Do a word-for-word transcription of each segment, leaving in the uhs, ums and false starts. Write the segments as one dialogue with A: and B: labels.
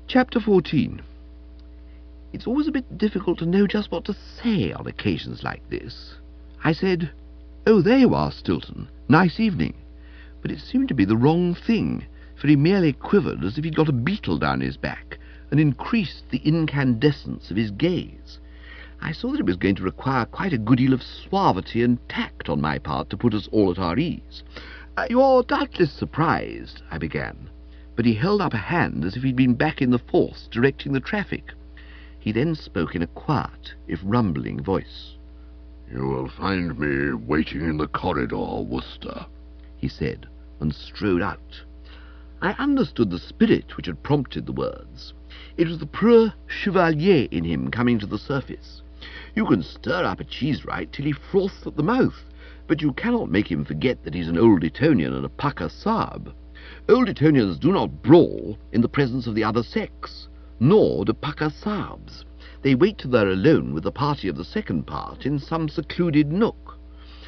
A: Chapter fourteen. It's always a bit difficult to know just what to say on occasions like this. I said, "Oh, there you are, Stilton. Nice evening." But it seemed to be the wrong thing, for he merely quivered as if he'd got a beetle down his back, and increased the incandescence of his gaze. I saw that it was going to require quite a good deal of suavity and tact on my part to put us all at our ease. Uh, "You're doubtless surprised," I began, but he held up a hand as if he'd been back in the force directing the traffic. He then spoke in a quiet, if rumbling voice.
B: "You will find me waiting in the corridor, Worcester,"
A: he said, and strode out. I understood the spirit which had prompted the words. It was the preux chevalier in him coming to the surface. You can stir up a Cheesewright till he froths at the mouth, but you cannot make him forget that he's an Old Etonian and a pucker sab. Old Etonians do not brawl in the presence of the other sex, nor do pucker sabs. They wait till they're alone with the party of the second part in some secluded nook.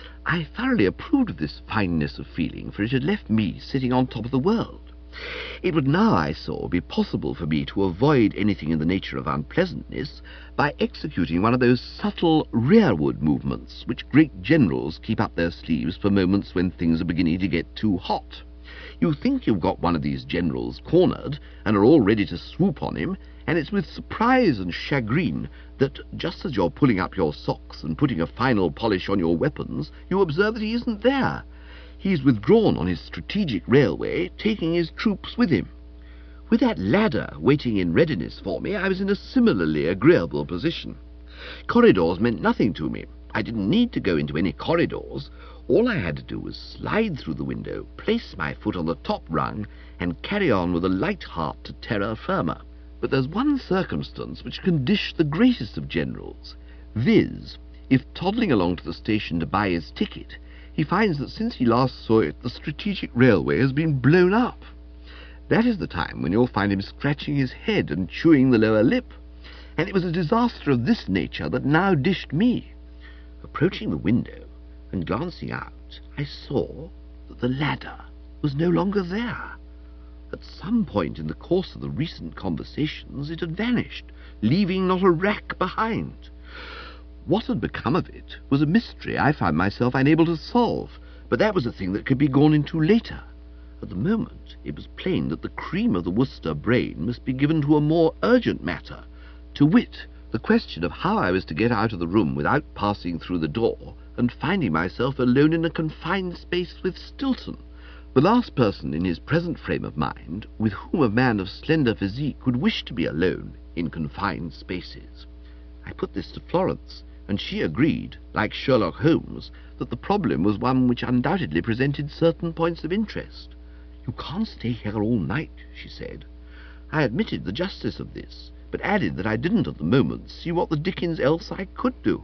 A: I thoroughly approved of this fineness of feeling, for it had left me sitting on top of the world. It would now, I saw, be possible for me to avoid anything in the nature of unpleasantness by executing one of those subtle rearward movements which great generals keep up their sleeves for moments when things are beginning to get too hot. You think you've got one of these generals cornered and are all ready to swoop on him, and it's with surprise and chagrin that, just as you're pulling up your socks and putting a final polish on your weapons, you observe that he isn't there. He's withdrawn on his strategic railway, taking his troops with him. With that ladder waiting in readiness for me, I was in a similarly agreeable position. Corridors meant nothing to me. I didn't need to go into any corridors. All I had to do was slide through the window, place my foot on the top rung, and carry on with a light heart to terra firma. But there's one circumstance which can dish the greatest of generals, viz., if toddling along to the station to buy his ticket, he finds that since he last saw it, the strategic railway has been blown up. That is the time when you'll find him scratching his head and chewing the lower lip, and it was a disaster of this nature that now dished me. Approaching the window and glancing out, I saw that the ladder was no longer there. At some point in the course of the recent conversations it had vanished, leaving not a rack behind. What had become of it was a mystery I found myself unable to solve, but that was a thing that could be gone into later. At the moment it was plain that the cream of the Worcester brain must be given to a more urgent matter, to wit, the question of how I was to get out of the room without passing through the door and finding myself alone in a confined space with Stilton, the last person in his present frame of mind with whom a man of slender physique would wish to be alone in confined spaces. I put this to Florence, and she agreed, like Sherlock Holmes, that the problem was one which undoubtedly presented certain points of interest. "You can't stay here all night," she said. I admitted the justice of this, but added that I didn't at the moment see what the dickens else I could do.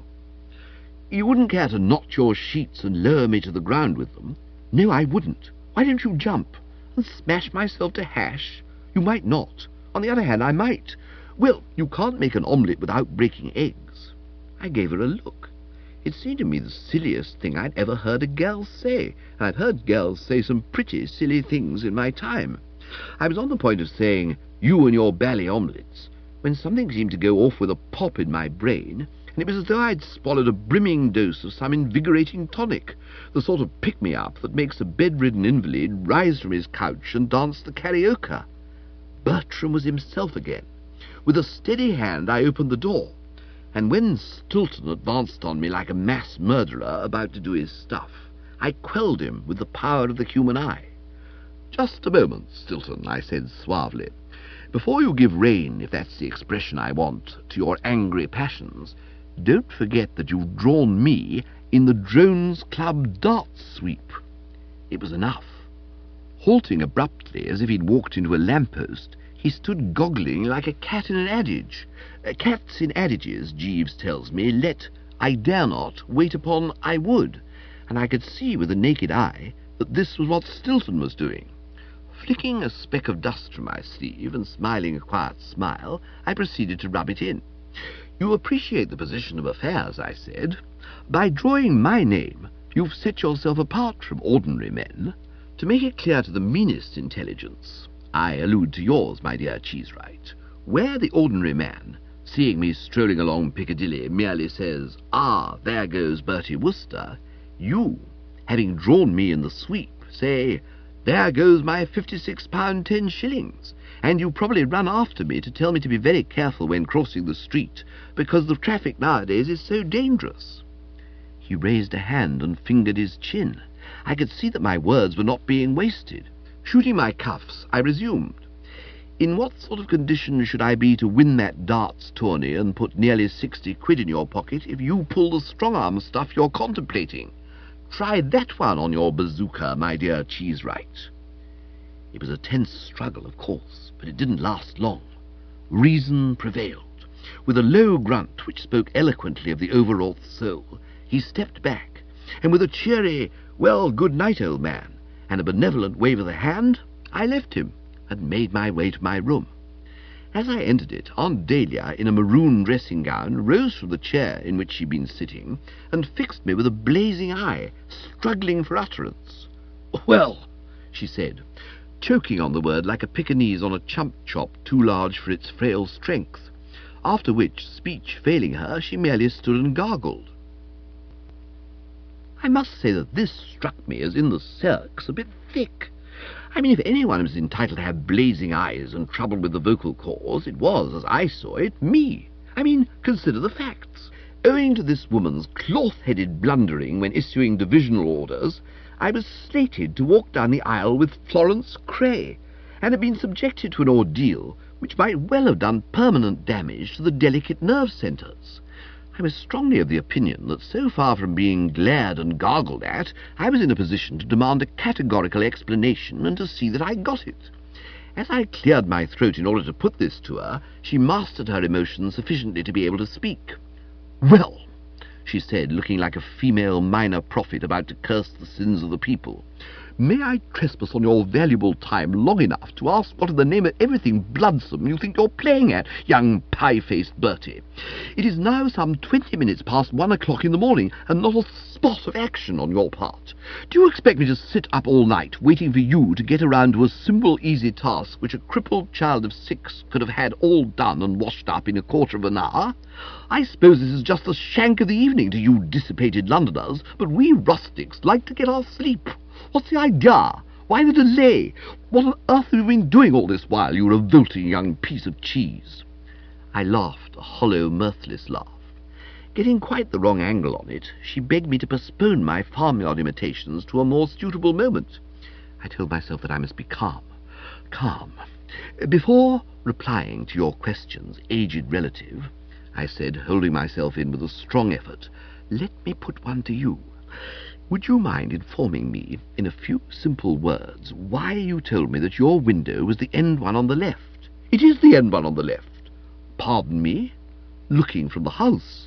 A: "You wouldn't care to knot your sheets and lower me to the ground with them?" "No, I wouldn't. Why don't you jump and smash myself to hash?" "You might not. On the other hand, I might." "Well, you can't make an omelette without breaking eggs." I gave her a look. It seemed to me the silliest thing I'd ever heard a girl say, and I'd heard girls say some pretty silly things in my time. I was on the point of saying, "You and your bally omelettes," when something seemed to go off with a pop in my brain, and it was as though I'd swallowed a brimming dose of some invigorating tonic, the sort of pick-me-up that makes a bedridden invalid rise from his couch and dance the karaoke. Bertram was himself again. With a steady hand I opened the door, and when Stilton advanced on me like a mass murderer about to do his stuff, I quelled him with the power of the human eye. "Just a moment, Stilton," I said suavely. "Before you give rein, if that's the expression I want, to your angry passions, don't forget that you've drawn me in the Drones Club dart sweep." It was enough. Halting abruptly as if he'd walked into a lamp-post, he stood goggling like a cat in an adage. Uh, cats in adages, Jeeves tells me, let "I dare not" wait upon "I would," and I could see with the naked eye that this was what Stilton was doing. Flicking a speck of dust from my sleeve and smiling a quiet smile, I proceeded to rub it in. "You appreciate the position of affairs," I said. "By drawing my name, you've set yourself apart from ordinary men. To make it clear to the meanest intelligence, I allude to yours, my dear Cheesewright, Where the ordinary man, seeing me strolling along Piccadilly, merely says, "Ah, there goes Bertie Wooster," you, having drawn me in the sweep, say, "There goes my fifty-six pound ten shillings," and you probably run after me to tell me to be very careful when crossing the street, because the traffic nowadays is so dangerous. He raised a hand and fingered his chin. I could see that my words were not being wasted. Shooting my cuffs, I resumed. "In what sort of condition should I be to win that darts tourney and put nearly sixty quid in your pocket if you pull the strong-arm stuff you're contemplating? Try that one on your bazooka, my dear Cheesewright." It was a tense struggle, of course, but it didn't last long. Reason prevailed. With a low grunt which spoke eloquently of the overwrought soul, he stepped back, and with a cheery, "Well, good night, old man," and a benevolent wave of the hand, I left him and made my way to my room. As I entered it, Aunt Dahlia, in a maroon dressing-gown, rose from the chair in which she'd been sitting, and fixed me with a blazing eye, struggling for utterance. "Well," she said, choking on the word like a Pekingese on a chump-chop too large for its frail strength, after which, speech failing her, she merely stood and gargled. I must say that this struck me as in the circs a bit thick. I mean, if anyone was entitled to have blazing eyes and trouble with the vocal cords, it was, as I saw it, me. I mean, consider the facts. Owing to this woman's cloth-headed blundering when issuing divisional orders, I was slated to walk down the aisle with Florence Cray, and had been subjected to an ordeal which might well have done permanent damage to the delicate nerve centres. I was strongly of the opinion that, so far from being glared and gargled at, I was in a position to demand a categorical explanation and to see that I got it. As I cleared my throat in order to put this to her, she mastered her emotions sufficiently to be able to speak. "Well," she said, looking like a female minor prophet about to curse the sins of the people, "may I trespass on your valuable time long enough to ask what in the name of everything bloodsome you think you're playing at, young pie-faced Bertie? It is now some twenty minutes past one o'clock in the morning, and not a spot of action on your part. Do you expect me to sit up all night waiting for you to get around to a simple, easy task which a crippled child of six could have had all done and washed up in a quarter of an hour? I suppose this is just the shank of the evening to you dissipated Londoners, but we rustics like to get our sleep. What's the idea? Why the delay? What on earth have you been doing all this while, you revolting young piece of cheese?" I laughed, a hollow, mirthless laugh. Getting quite the wrong angle on it, she begged me to postpone my farmyard imitations to a more suitable moment. I told myself that I must be calm, calm. "Before replying to your questions, aged relative," I said, holding myself in with a strong effort, "let me put one to you. Would you mind informing me, in a few simple words, why you told me that your window was the end one on the left?" "It is the end one on the left." "Pardon me?" "Looking from the house."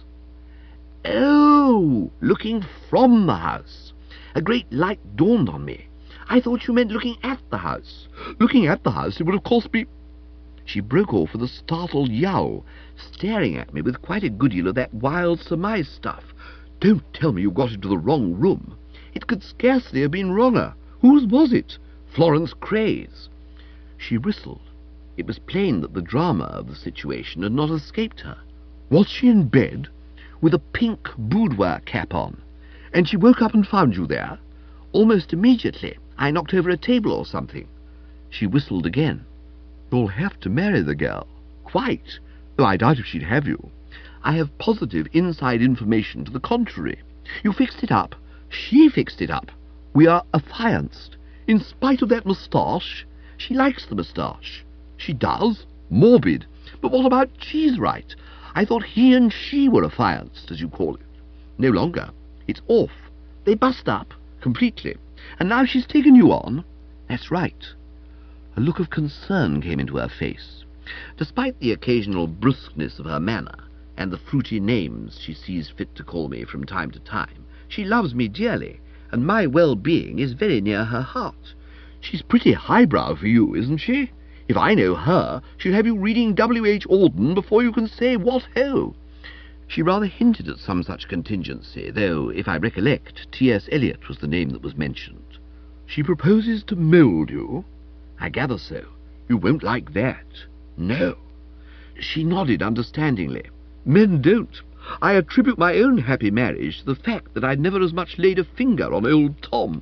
A: "Oh, looking from the house. A great light dawned on me. I thought you meant looking at the house." "Looking at the house, it would of course be—" She broke off with a startled yowl, staring at me with quite a good deal of that wild surmise stuff. "Don't tell me you got into the wrong room. It could scarcely have been wronger. Whose was it?" "Florence Cray's." She whistled. It was plain that the drama of the situation had not escaped her. "Was she in bed?" "With a pink boudoir cap on." "And she woke up and found you there?" "Almost immediately. I knocked over a table or something." She whistled again. "You'll have to marry the girl." "Quite. Though I doubt if she'd have you. I have positive inside information to the contrary. You fixed it up. She fixed it up. We are affianced. In spite of that moustache. She likes the moustache." "She does? Morbid. But what about Cheesewright? I thought he and she were affianced, as you call it." "No longer. It's off. They bust up, completely. And now she's taken you on?" "That's right." A look of concern came into her face. Despite the occasional brusqueness of her manner, and the fruity names she sees fit to call me from time to time, she loves me dearly, and my well-being is very near her heart. She's pretty highbrow for you, isn't she? If I know her, she'll have you reading W H Auden before you can say what-ho. She rather hinted at some such contingency, though, if I recollect, T S Eliot was the name that was mentioned. "She proposes to mould you?" "I gather so." "You won't like that." "No." She nodded understandingly. Men don't. I attribute my own happy marriage to the fact that I'd never as much laid a finger on old Tom.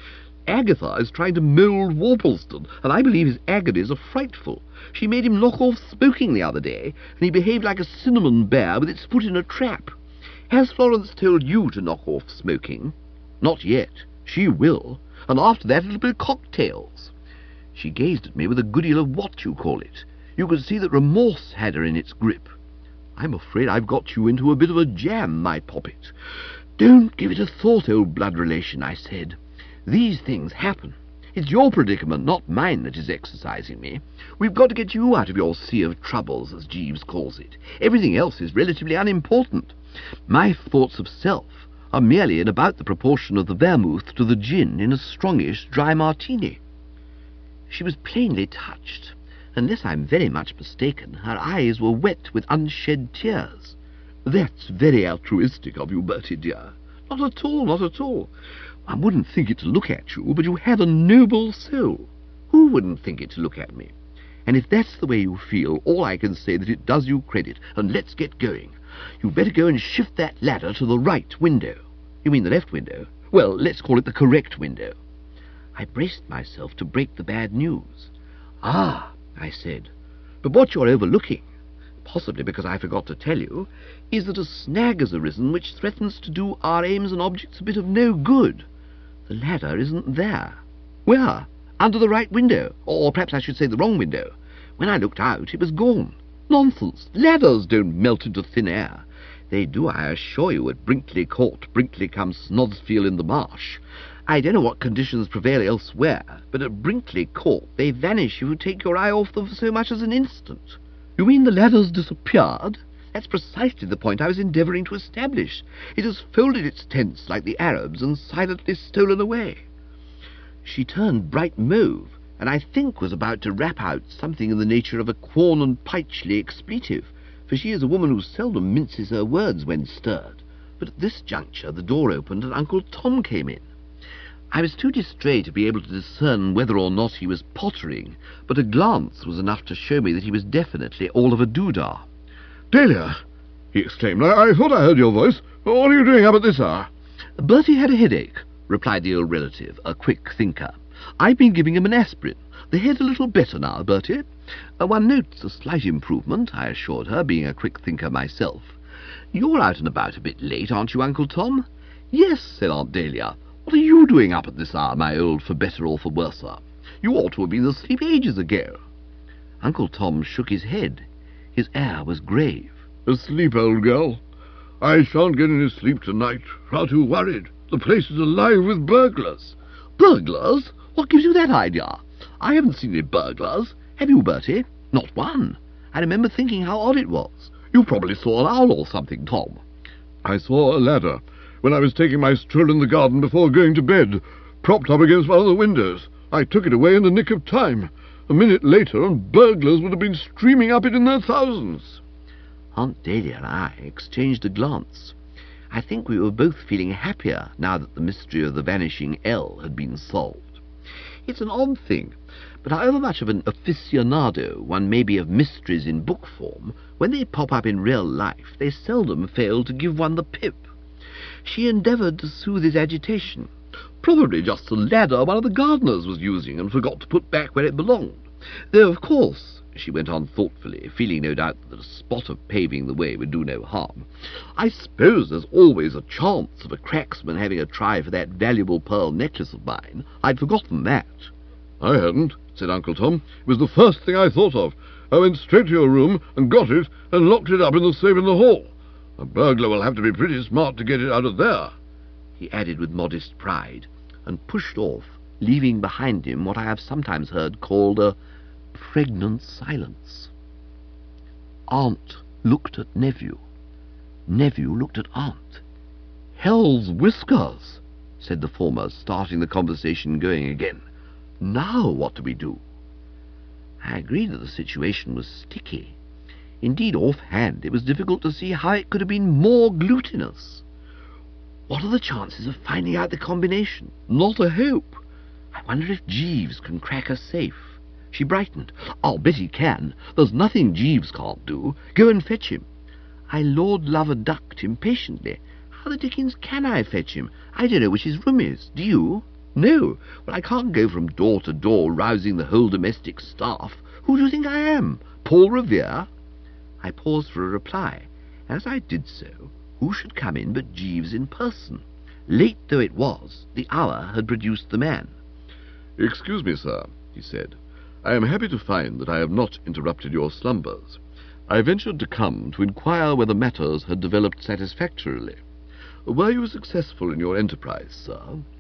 A: Agatha is trying to mould Worplesdon, and I believe his agonies are frightful. She made him knock off smoking the other day, and he behaved like a cinnamon bear with its foot in a trap. Has Florence told you to knock off smoking? Not yet. She will, and after that it'll be cocktails. She gazed at me with a good deal of what you call it. You could see that remorse had her in its grip. I'm afraid I've got you into a bit of a jam, my poppet. Don't give it a thought, old blood relation, I said. These things happen. It's your predicament, not mine, that is exercising me. We've got to get you out of your sea of troubles, as Jeeves calls it. Everything else is relatively unimportant. My thoughts of self are merely in about the proportion of the vermouth to the gin in a strongish dry martini. She was plainly touched. Unless I'm very much mistaken, her eyes were wet with unshed tears. That's very altruistic of you, Bertie, dear. Not at all, not at all. I wouldn't think it to look at you, but you have a noble soul. Who wouldn't think it to look at me? And if that's the way you feel, all I can say that it does you credit, and let's get going. You'd better go and shift that ladder to the right window. You mean the left window? Well, let's call it the correct window. I braced myself to break the bad news. Ah, I said, but what you're overlooking, possibly because I forgot to tell you, is that a snag has arisen which threatens to do our aims and objects a bit of no good. The ladder isn't there. Where? Under the right window, or perhaps I should say the wrong window. When I looked out, it was gone. Nonsense! Ladders don't melt into thin air. They do, I assure you, at Brinkley Court, Brinkley come Snodsfield in the Marsh. I don't know what conditions prevail elsewhere, but at Brinkley Court they vanish if you take your eye off them for so much as an instant. You mean the ladder's disappeared? That's precisely the point I was endeavouring to establish. It has folded its tents like the Arabs and silently stolen away. She turned bright mauve, and I think was about to rap out something in the nature of a Quorn and Pytchley expletive, for she is a woman who seldom minces her words when stirred. But at this juncture the door opened and Uncle Tom came in. I was too distrait to be able to discern whether or not he was pottering, but a glance was enough to show me that he was definitely all of a doodah.
B: "Dahlia!" he exclaimed. I, I thought I heard your voice. What are you doing up at this hour?"
A: Bertie had a headache, replied the old relative, a quick thinker. I've been giving him an aspirin. The head's a little better now, Bertie. Uh, one notes a slight improvement, I assured her, being a quick thinker myself. You're out and about a bit late, aren't you, Uncle Tom? Yes, said Aunt Dahlia. What are you doing up at this hour, my old for better or for worser? You ought to have been asleep ages ago. Uncle Tom shook his head. His air was grave.
B: "Asleep, old girl? I shan't get any sleep tonight. Far too worried. The place is alive with burglars."
A: "Burglars? What gives you that idea? I haven't seen any burglars. Have you, Bertie?" "Not one. I remember thinking how odd it was." "You probably saw an owl or something, Tom."
B: "I saw a ladder when I was taking my stroll in the garden before going to bed, propped up against one of the windows. I took it away in the nick of time. A minute later, and burglars would have been streaming up it in their thousands."
A: Aunt Dahlia and I exchanged a glance. I think we were both feeling happier now that the mystery of the vanishing L had been solved. It's an odd thing, but however much of an aficionado one may be of mysteries in book form, when they pop up in real life, they seldom fail to give one the pip. She endeavoured to soothe his agitation. "Probably just a ladder one of the gardeners was using and forgot to put back where it belonged. Though, of course," she went on thoughtfully, feeling no doubt that a spot of paving the way would do no harm, "I suppose there's always a chance of a cracksman having a try for that valuable pearl necklace of mine. I'd forgotten that."
B: "I hadn't," said Uncle Tom. "It was the first thing I thought of. I went straight to your room and got it and locked it up in the safe in the hall. A burglar will have to be pretty smart to get it out of there,"
A: he added with modest pride, and pushed off, leaving behind him what I have sometimes heard called a pregnant silence. Aunt looked at nephew. Nephew looked at aunt. "Hell's whiskers," said the former, starting the conversation going again. "Now what do we do?" I agreed that the situation was sticky. Indeed, offhand, it was difficult to see how it could have been more glutinous. What are the chances of finding out the combination? Not a hope. I wonder if Jeeves can crack a safe. She brightened. "I'll bet he can. There's nothing Jeeves can't do. Go and fetch him." I Lord Lover ducked impatiently. "How the dickens can I fetch him? I don't know which his room is. Do you?" "No. Well, I can't go from door to door rousing the whole domestic staff. Who do you think I am? Paul Revere?" I paused for a reply. As I did so, who should come in but Jeeves in person? Late though it was, the hour had produced the man.
B: "Excuse me, sir," he said. "I am happy to find that I have not interrupted your slumbers. I ventured to come to inquire whether matters had developed satisfactorily. Were you successful in your enterprise, sir?"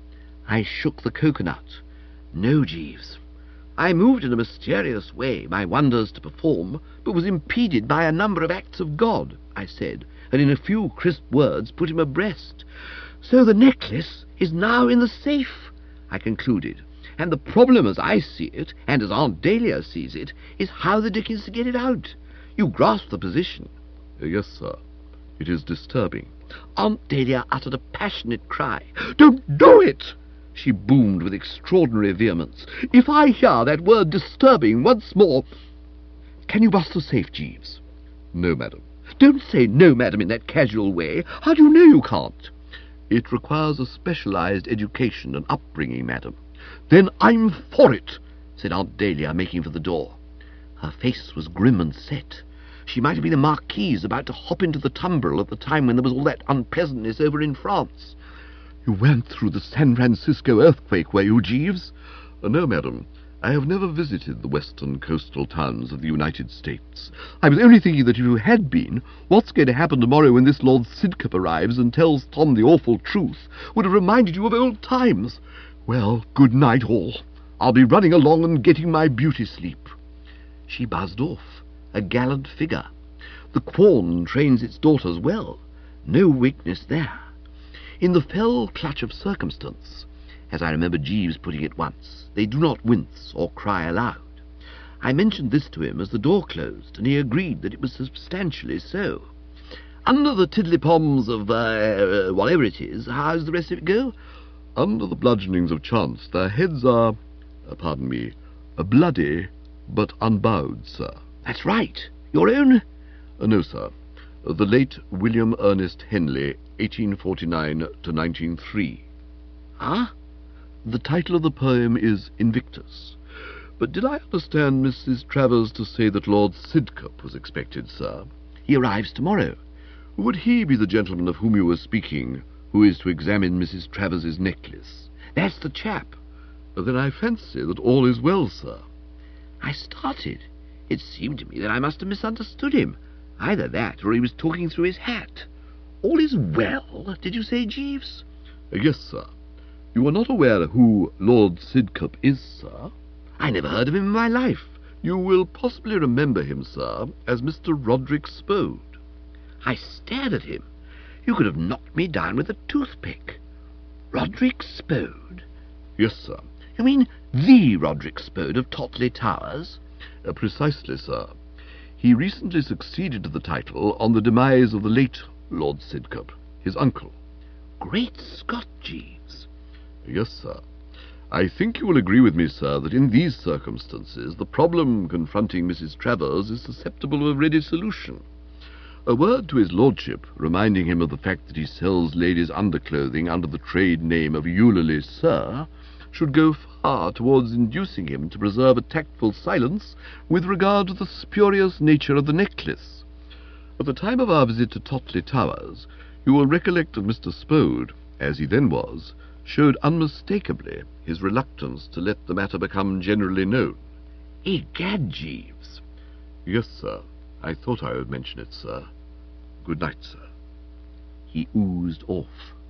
A: I shook the coconut. "No, Jeeves. I moved in a mysterious way, my wonders to perform, but was impeded by a number of acts of God," I said, and in a few crisp words put him abreast. "So the necklace is now in the safe," I concluded, "and the problem as I see it, and as Aunt Dahlia sees it, is how the dickens to get it out. You grasp the position?"
B: "Yes, sir. It is disturbing."
A: Aunt Dahlia uttered a passionate cry. "Don't do it!" she boomed with extraordinary vehemence. "If I hear that word disturbing once more—" "Can you bust the safe, Jeeves?"
B: "No, madam."
A: "Don't say no, madam, in that casual way. How do you know you can't?"
B: "It requires a specialized education and upbringing, madam."
A: "Then I'm for it," said Aunt Dahlia, making for the door. Her face was grim and set. She might have been a marquise about to hop into the tumbril at the time when there was all that unpleasantness over in France. "You went through the San Francisco earthquake, were you, Jeeves?"
B: Uh, "No, madam. I have never visited the western coastal towns of the United States."
A: "I was only thinking that if you had been, what's going to happen tomorrow when this Lord Sidcup arrives and tells Tom the awful truth would have reminded you of old times. Well, good night all. I'll be running along and getting my beauty sleep." She buzzed off, a gallant figure. The Quorn trains its daughters well. No weakness there. In the fell clutch of circumstance, as I remember Jeeves putting it once, they do not wince or cry aloud. I mentioned this to him as the door closed, and he agreed that it was substantially so. "Under the tiddlypoms of, uh, whatever it is, how's the rest of it go?"
B: "Under the bludgeonings of chance, their heads are, uh, pardon me, uh, bloody, but unbowed, sir."
A: "That's right. Your own?"
B: Uh, "No, sir. Uh, the late William Ernest Henley, eighteen forty-nine to nineteen oh three.
A: Ah?
B: The title of the poem is Invictus. But did I understand Missus Travers to say that Lord Sidcup was expected, sir?"
A: "He arrives tomorrow."
B: "Would he be the gentleman of whom you were speaking, who is to examine Missus Travers's necklace?"
A: "That's the chap."
B: "Then I fancy that all is well, sir."
A: I started. It seemed to me that I must have misunderstood him. Either that, or he was talking through his hat. "All is well, did you say, Jeeves?"
B: "Yes, sir. You are not aware who Lord Sidcup is, sir?"
A: "I never heard of him in my life."
B: "You will possibly remember him, sir, as Mister Roderick Spode."
A: I stared at him. You could have knocked me down with a toothpick. "Roderick Spode?"
B: "Yes, sir."
A: "You mean the Roderick Spode of Totley Towers?"
B: Uh, "Precisely, sir. He recently succeeded to the title on the demise of the late Lord Sidcup, his uncle."
A: "Great Scott, Jeeves!"
B: "Yes, sir. I think you will agree with me, sir, that in these circumstances the problem confronting Missus Travers is susceptible of ready solution. A word to his lordship, reminding him of the fact that he sells ladies' underclothing under the trade name of Eulalie Sir, should go far towards inducing him to preserve a tactful silence with regard to the spurious nature of the necklace. At the time of our visit to Totley Towers, you will recollect that Mister Spode, as he then was, showed unmistakably his reluctance to let the matter become generally known."
A: "Egad, Jeeves!"
B: "Yes, sir. I thought I would mention it, sir. Good night, sir."
A: He oozed off.